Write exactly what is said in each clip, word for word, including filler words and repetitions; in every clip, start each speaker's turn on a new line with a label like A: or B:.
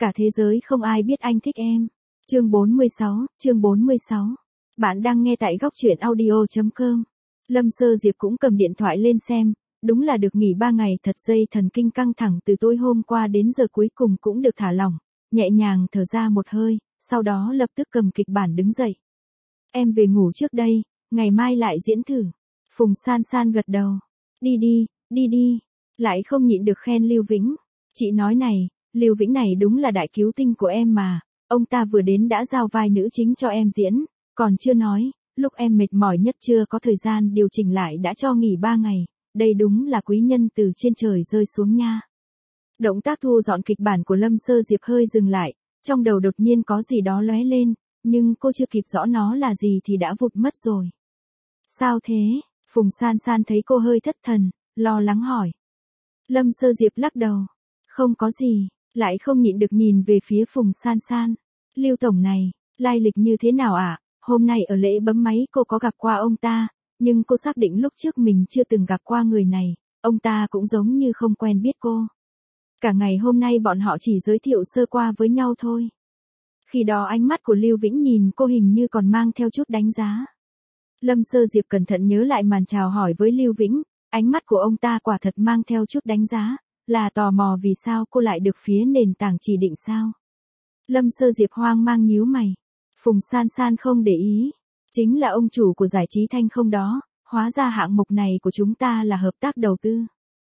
A: Cả thế giới không ai biết anh thích em. Chương bốn mươi sáu, chương bốn mươi sáu. Bạn đang nghe tại góc truyện audio chấm com. Lâm Sơ Diệp cũng cầm điện thoại lên xem, đúng là được nghỉ ba ngày thật dây thần kinh căng thẳng từ tối hôm qua đến giờ cuối cùng cũng được thả lỏng, nhẹ nhàng thở ra một hơi, sau đó lập tức cầm kịch bản đứng dậy. Em về ngủ trước đây, ngày mai lại diễn thử. Phùng San San gật đầu. Đi đi, đi đi. Lại không nhịn được khen Lưu Vĩnh. Chị nói này, Lưu Vĩnh này đúng là đại cứu tinh của em mà, ông ta vừa đến đã giao vai nữ chính cho em diễn, còn chưa nói, lúc em mệt mỏi nhất chưa có thời gian điều chỉnh lại đã cho nghỉ ba ngày, đây đúng là quý nhân từ trên trời rơi xuống nha. Động tác thu dọn kịch bản của Lâm Sơ Diệp hơi dừng lại, trong đầu đột nhiên có gì đó lóe lên, nhưng cô chưa kịp rõ nó là gì thì đã vụt mất rồi. Sao thế? Phùng San San thấy cô hơi thất thần, lo lắng hỏi. Lâm Sơ Diệp lắc đầu. Không có gì, lại không nhịn được nhìn về phía Phùng San San. Lưu tổng này, lai lịch như thế nào ạ? À? Hôm nay ở lễ bấm máy cô có gặp qua ông ta, nhưng cô xác định lúc trước mình chưa từng gặp qua người này, ông ta cũng giống như không quen biết cô. Cả ngày hôm nay bọn họ chỉ giới thiệu sơ qua với nhau thôi. Khi đó ánh mắt của Lưu Vĩnh nhìn cô hình như còn mang theo chút đánh giá. Lâm Sơ Diệp cẩn thận nhớ lại màn chào hỏi với Lưu Vĩnh, ánh mắt của ông ta quả thật mang theo chút đánh giá, là tò mò vì sao cô lại được phía nền tảng chỉ định sao. Lâm Sơ Diệp hoang mang nhíu mày. Phùng San San không để ý, chính là ông chủ của giải trí Thanh không đó, hóa ra hạng mục này của chúng ta là hợp tác đầu tư.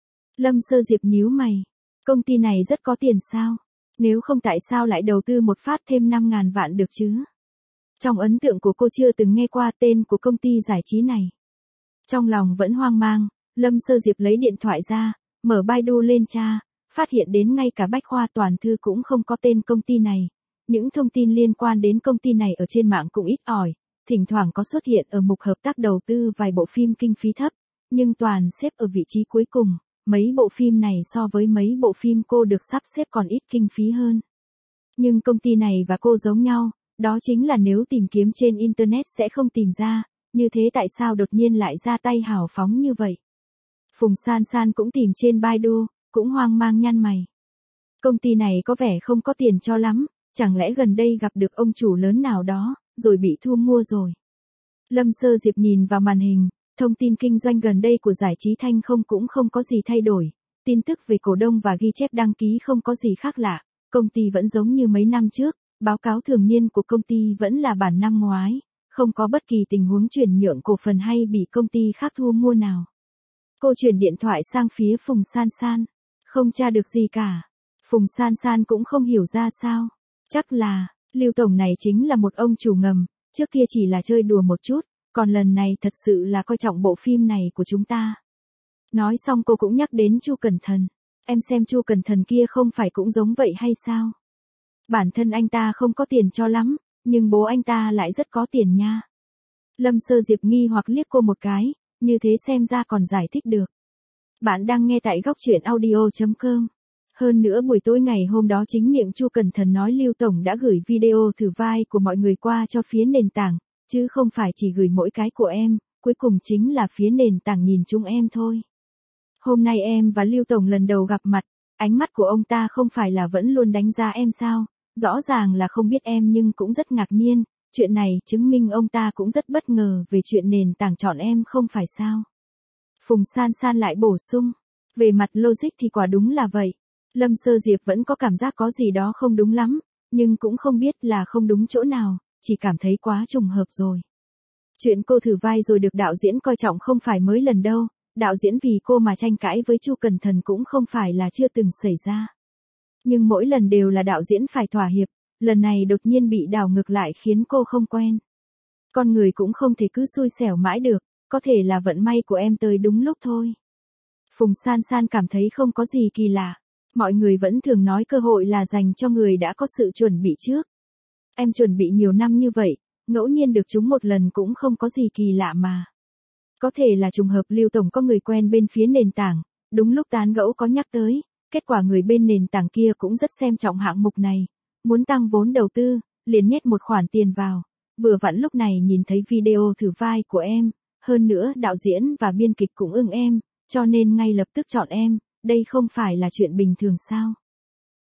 A: Lâm Sơ Diệp nhíu mày, công ty này rất có tiền sao, nếu không tại sao lại đầu tư một phát thêm năm ngàn vạn được chứ. Trong ấn tượng của cô chưa từng nghe qua tên của công ty giải trí này. Trong lòng vẫn hoang mang, Lâm Sơ Diệp lấy điện thoại ra, mở Baidu lên tra, phát hiện đến ngay cả bách khoa toàn thư cũng không có tên công ty này. Những thông tin liên quan đến công ty này ở trên mạng cũng ít ỏi, thỉnh thoảng có xuất hiện ở mục hợp tác đầu tư vài bộ phim kinh phí thấp, nhưng toàn xếp ở vị trí cuối cùng, mấy bộ phim này so với mấy bộ phim cô được sắp xếp còn ít kinh phí hơn. Nhưng công ty này và cô giống nhau, đó chính là nếu tìm kiếm trên Internet sẽ không tìm ra, như thế tại sao đột nhiên lại ra tay hào phóng như vậy? Phùng San San cũng tìm trên Baidu, cũng hoang mang nhăn mày. Công ty này có vẻ không có tiền cho lắm, chẳng lẽ gần đây gặp được ông chủ lớn nào đó, rồi bị thu mua rồi. Lâm Sơ Diệp nhìn vào màn hình, thông tin kinh doanh gần đây của giải trí Thanh không cũng không có gì thay đổi, tin tức về cổ đông và ghi chép đăng ký không có gì khác lạ, công ty vẫn giống như mấy năm trước, báo cáo thường niên của công ty vẫn là bản năm ngoái, không có bất kỳ tình huống chuyển nhượng cổ phần hay bị công ty khác thu mua nào. Cô chuyển điện thoại sang phía Phùng San San, không tra được gì cả. Phùng San San cũng không hiểu ra sao. Chắc là, Lưu tổng này chính là một ông chủ ngầm, trước kia chỉ là chơi đùa một chút, còn lần này thật sự là coi trọng bộ phim này của chúng ta. Nói xong cô cũng nhắc đến Chu Cẩn Thần. Em xem Chu Cẩn Thần kia không phải cũng giống vậy hay sao? Bản thân anh ta không có tiền cho lắm, nhưng bố anh ta lại rất có tiền nha. Lâm Sơ Diệp nghi hoặc liếc cô một cái, như thế xem ra còn giải thích được. Bạn đang nghe tại góc truyện audio chấm com. Hơn nữa buổi tối ngày hôm đó chính miệng Chu Cẩn Thần nói Lưu tổng đã gửi video thử vai của mọi người qua cho phía nền tảng, chứ không phải chỉ gửi mỗi cái của em, cuối cùng chính là phía nền tảng nhìn chúng em thôi. Hôm nay em và Lưu tổng lần đầu gặp mặt, ánh mắt của ông ta không phải là vẫn luôn đánh giá em sao, rõ ràng là không biết em nhưng cũng rất ngạc nhiên, chuyện này chứng minh ông ta cũng rất bất ngờ về chuyện nền tảng chọn em không phải sao. Phùng San San lại bổ sung, về mặt logic thì quả đúng là vậy. Lâm Sơ Diệp vẫn có cảm giác có gì đó không đúng lắm, nhưng cũng không biết là không đúng chỗ nào, chỉ cảm thấy quá trùng hợp rồi. Chuyện cô thử vai rồi được đạo diễn coi trọng không phải mới lần đâu, đạo diễn vì cô mà tranh cãi với Chu Cẩn Thần cũng không phải là chưa từng xảy ra. Nhưng mỗi lần đều là đạo diễn phải thỏa hiệp, lần này đột nhiên bị đảo ngược lại khiến cô không quen. Con người cũng không thể cứ xui xẻo mãi được, có thể là vận may của em tới đúng lúc thôi. Phùng San San cảm thấy không có gì kỳ lạ. Mọi người vẫn thường nói cơ hội là dành cho người đã có sự chuẩn bị trước. Em chuẩn bị nhiều năm như vậy, ngẫu nhiên được trúng một lần cũng không có gì kỳ lạ mà. Có thể là trùng hợp Lưu tổng có người quen bên phía nền tảng, đúng lúc tán gẫu có nhắc tới, kết quả người bên nền tảng kia cũng rất xem trọng hạng mục này, muốn tăng vốn đầu tư, liền nhét một khoản tiền vào, vừa vặn lúc này nhìn thấy video thử vai của em, hơn nữa đạo diễn và biên kịch cũng ưng em, cho nên ngay lập tức chọn em. Đây không phải là chuyện bình thường sao?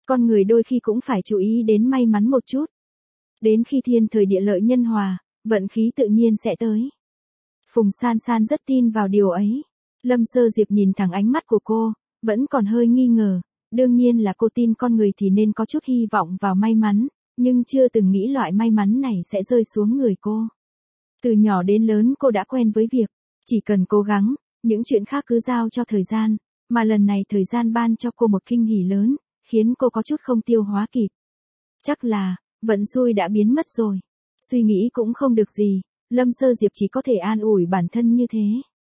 A: Con người đôi khi cũng phải chú ý đến may mắn một chút. Đến khi thiên thời địa lợi nhân hòa, vận khí tự nhiên sẽ tới. Phùng San San rất tin vào điều ấy. Lâm Sơ Diệp nhìn thẳng ánh mắt của cô, vẫn còn hơi nghi ngờ. Đương nhiên là cô tin con người thì nên có chút hy vọng vào may mắn, nhưng chưa từng nghĩ loại may mắn này sẽ rơi xuống người cô. Từ nhỏ đến lớn cô đã quen với việc, chỉ cần cố gắng, những chuyện khác cứ giao cho thời gian, mà lần này thời gian ban cho cô một kinh hỉ lớn, khiến cô có chút không tiêu hóa kịp. Chắc là, vận xui đã biến mất rồi. Suy nghĩ cũng không được gì, Lâm Sơ Diệp chỉ có thể an ủi bản thân như thế.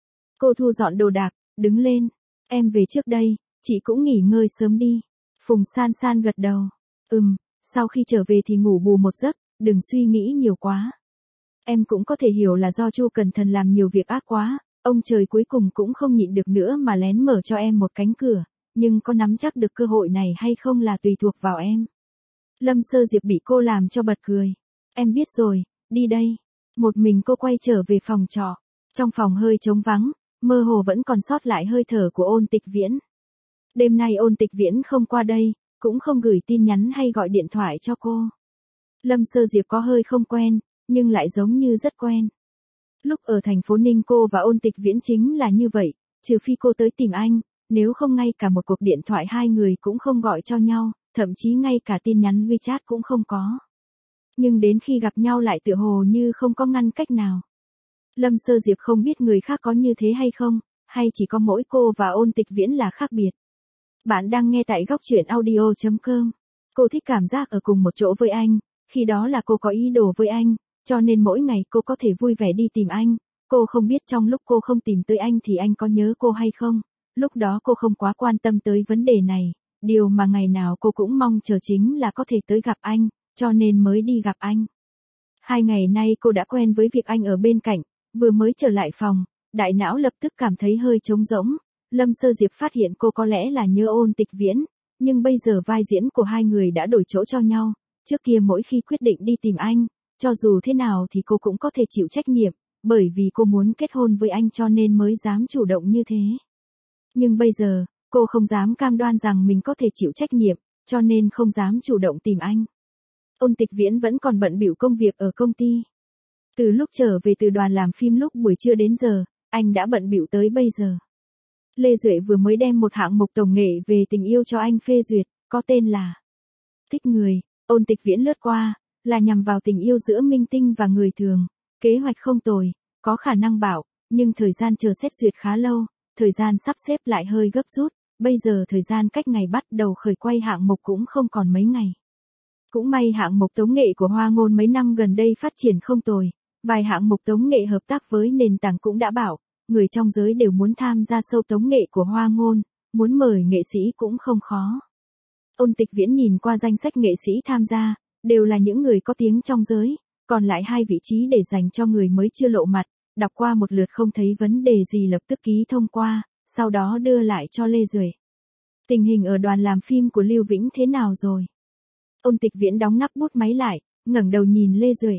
A: Cô thu dọn đồ đạc, đứng lên. Em về trước đây, chị cũng nghỉ ngơi sớm đi. Phùng San San gật đầu. Ừm, sau khi trở về thì ngủ bù một giấc, đừng suy nghĩ nhiều quá. Em cũng có thể hiểu là do Chu Cẩn Thần làm nhiều việc ác quá, ông trời cuối cùng cũng không nhịn được nữa mà lén mở cho em một cánh cửa, nhưng có nắm chắc được cơ hội này hay không là tùy thuộc vào em. Lâm Sơ Diệp bị cô làm cho bật cười. Em biết rồi, đi đây. Một mình cô quay trở về phòng trọ. Trong phòng hơi trống vắng, mơ hồ vẫn còn sót lại hơi thở của Ôn Tịch Viễn. Đêm nay Ôn Tịch Viễn không qua đây, cũng không gửi tin nhắn hay gọi điện thoại cho cô. Lâm Sơ Diệp có hơi không quen, nhưng lại giống như rất quen. Lúc ở thành phố Ninh cô và Ôn Tịch Viễn chính là như vậy, trừ phi cô tới tìm anh, nếu không ngay cả một cuộc điện thoại hai người cũng không gọi cho nhau, thậm chí ngay cả tin nhắn WeChat cũng không có. Nhưng đến khi gặp nhau lại tựa hồ như không có ngăn cách nào. Lâm Sơ Diệp không biết người khác có như thế hay không, hay chỉ có mỗi cô và Ôn Tịch Viễn là khác biệt. Bạn đang nghe tại góc truyện audio chấm com. Cô thích cảm giác ở cùng một chỗ với anh, khi đó là cô có ý đồ với anh, cho nên mỗi ngày cô có thể vui vẻ đi tìm anh. Cô không biết trong lúc cô không tìm tới anh thì anh có nhớ cô hay không, lúc đó cô không quá quan tâm tới vấn đề này, điều mà ngày nào cô cũng mong chờ chính là có thể tới gặp anh, cho nên mới đi gặp anh. Hai ngày nay cô đã quen với việc anh ở bên cạnh, vừa mới trở lại phòng, đại não lập tức cảm thấy hơi trống rỗng. Lâm Sơ Diệp phát hiện cô có lẽ là nhớ Ôn Tịch Viễn, nhưng bây giờ vai diễn của hai người đã đổi chỗ cho nhau. Trước kia mỗi khi quyết định đi tìm anh, cho dù thế nào thì cô cũng có thể chịu trách nhiệm, bởi vì cô muốn kết hôn với anh cho nên mới dám chủ động như thế. Nhưng bây giờ, cô không dám cam đoan rằng mình có thể chịu trách nhiệm, cho nên không dám chủ động tìm anh. Ôn Tịch Viễn vẫn còn bận bịu công việc ở công ty. Từ lúc trở về từ đoàn làm phim lúc buổi trưa đến giờ, anh đã bận bịu tới bây giờ. Lê Duệ vừa mới đem một hạng mục tổng nghệ về tình yêu cho anh phê duyệt, có tên là Thích Người. Ôn Tịch Viễn lướt qua, là nhằm vào tình yêu giữa minh tinh và người thường. Kế hoạch không tồi, có khả năng bảo, nhưng thời gian chờ xét duyệt khá lâu, thời gian sắp xếp lại hơi gấp rút, bây giờ thời gian cách ngày bắt đầu khởi quay hạng mục cũng không còn mấy ngày. Cũng may hạng mục tống nghệ của Hoa Ngôn mấy năm gần đây phát triển không tồi, vài hạng mục tống nghệ hợp tác với nền tảng cũng đã bảo, người trong giới đều muốn tham gia show tống nghệ của Hoa Ngôn, muốn mời nghệ sĩ cũng không khó. Ôn Tịch Viễn nhìn qua danh sách nghệ sĩ tham gia, đều là những người có tiếng trong giới, còn lại hai vị trí để dành cho người mới chưa lộ mặt, đọc qua một lượt không thấy vấn đề gì lập tức ký thông qua, sau đó đưa lại cho Lê Duệ. Tình hình ở đoàn làm phim của Lưu Vĩnh thế nào rồi? Ôn Tịch Viễn đóng nắp bút máy lại, ngẩng đầu nhìn Lê Duệ.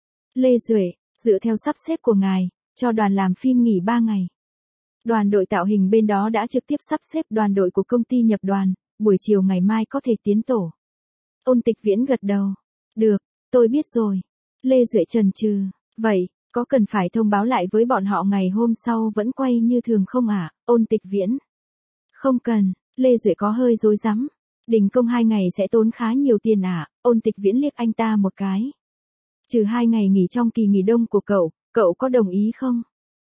A: Lê Duệ, dựa theo sắp xếp của ngài, cho đoàn làm phim nghỉ ba ngày. Đoàn đội tạo hình bên đó đã trực tiếp sắp xếp đoàn đội của công ty nhập đoàn, buổi chiều ngày mai có thể tiến tổ. Ôn Tịch Viễn gật đầu. Được, tôi biết rồi. Lê Duệ chần chừ. Vậy, có cần phải thông báo lại với bọn họ ngày hôm sau vẫn quay như thường không ạ? À? Ôn Tịch Viễn. Không cần, Lê Duệ có hơi rối rắm. Đình công hai ngày sẽ tốn khá nhiều tiền ạ. À? Ôn Tịch Viễn liếc anh ta một cái. Trừ hai ngày nghỉ trong kỳ nghỉ đông của cậu, cậu có đồng ý không?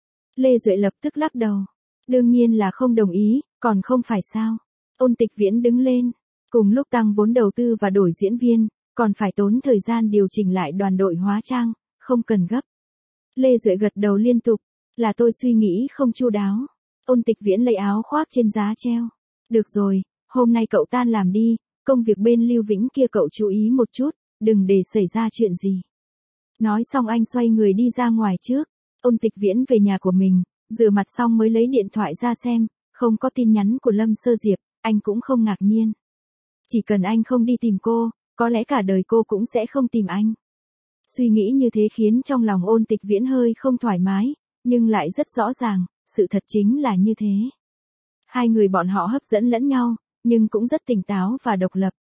A: Lê Duệ lập tức lắc đầu. Đương nhiên là không đồng ý, còn không phải sao? Ôn Tịch Viễn đứng lên. Cùng lúc tăng vốn đầu tư và đổi diễn viên, còn phải tốn thời gian điều chỉnh lại đoàn đội hóa trang, không cần gấp. Lê Duệ gật đầu liên tục, là tôi suy nghĩ không chu đáo. Ôn Tịch Viễn lấy áo khoác trên giá treo. Được rồi, hôm nay cậu tan làm đi, công việc bên Lưu Vĩnh kia cậu chú ý một chút, đừng để xảy ra chuyện gì. Nói xong anh xoay người đi ra ngoài trước. Ôn Tịch Viễn về nhà của mình, rửa mặt xong mới lấy điện thoại ra xem, không có tin nhắn của Lâm Sơ Diệp, anh cũng không ngạc nhiên. Chỉ cần anh không đi tìm cô, có lẽ cả đời cô cũng sẽ không tìm anh. Suy nghĩ như thế khiến trong lòng Ôn Tịch Viễn hơi không thoải mái, nhưng lại rất rõ ràng, sự thật chính là như thế. Hai người bọn họ hấp dẫn lẫn nhau, nhưng cũng rất tỉnh táo và độc lập.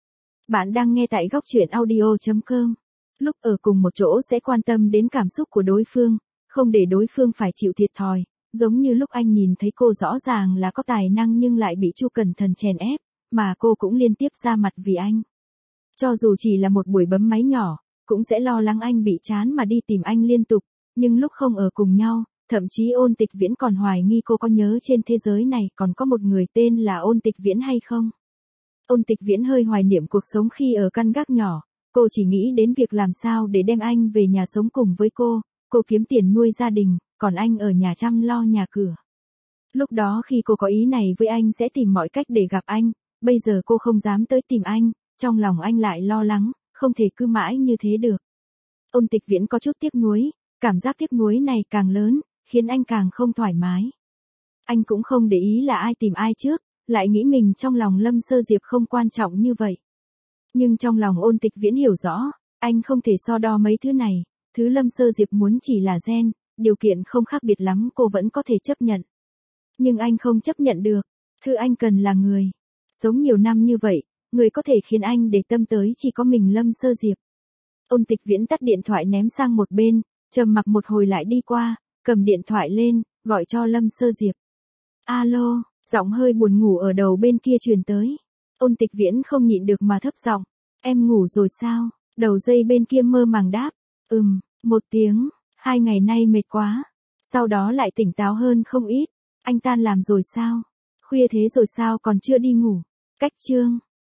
A: Bạn đang nghe tại góc truyện audio chấm com. Lúc ở cùng một chỗ sẽ quan tâm đến cảm xúc của đối phương, không để đối phương phải chịu thiệt thòi, giống như lúc anh nhìn thấy cô rõ ràng là có tài năng nhưng lại bị Chu Cẩn Thần chèn ép, mà cô cũng liên tiếp ra mặt vì anh. Cho dù chỉ là một buổi bấm máy nhỏ, cũng sẽ lo lắng anh bị chán mà đi tìm anh liên tục, nhưng lúc không ở cùng nhau, thậm chí Ôn Tịch Viễn còn hoài nghi cô có nhớ trên thế giới này còn có một người tên là Ôn Tịch Viễn hay không. Ôn Tịch Viễn hơi hoài niệm cuộc sống khi ở căn gác nhỏ, cô chỉ nghĩ đến việc làm sao để đem anh về nhà sống cùng với cô, cô kiếm tiền nuôi gia đình, còn anh ở nhà chăm lo nhà cửa. Lúc đó khi cô có ý này với anh sẽ tìm mọi cách để gặp anh, bây giờ cô không dám tới tìm anh, trong lòng anh lại lo lắng, không thể cứ mãi như thế được. Ôn Tịch Viễn có chút tiếc nuối, cảm giác tiếc nuối này càng lớn, khiến anh càng không thoải mái. Anh cũng không để ý là ai tìm ai trước, lại nghĩ mình trong lòng Lâm Sơ Diệp không quan trọng như vậy. Nhưng trong lòng Ôn Tịch Viễn hiểu rõ, anh không thể so đo mấy thứ này, thứ Lâm Sơ Diệp muốn chỉ là gen, điều kiện không khác biệt lắm cô vẫn có thể chấp nhận. Nhưng anh không chấp nhận được, thứ anh cần là người. Sống nhiều năm như vậy, người có thể khiến anh để tâm tới chỉ có mình Lâm Sơ Diệp. Ôn Tịch Viễn tắt điện thoại ném sang một bên, trầm mặc một hồi lại đi qua, cầm điện thoại lên, gọi cho Lâm Sơ Diệp. Alo, giọng hơi buồn ngủ ở đầu bên kia truyền tới. Ôn Tịch Viễn không nhịn được mà thấp giọng, em ngủ rồi sao? Đầu dây bên kia mơ màng đáp, ừm, một tiếng, hai ngày nay mệt quá. Sau đó lại tỉnh táo hơn không ít, anh tan làm rồi sao? Khuya thế rồi sao còn chưa đi ngủ? Cách chương.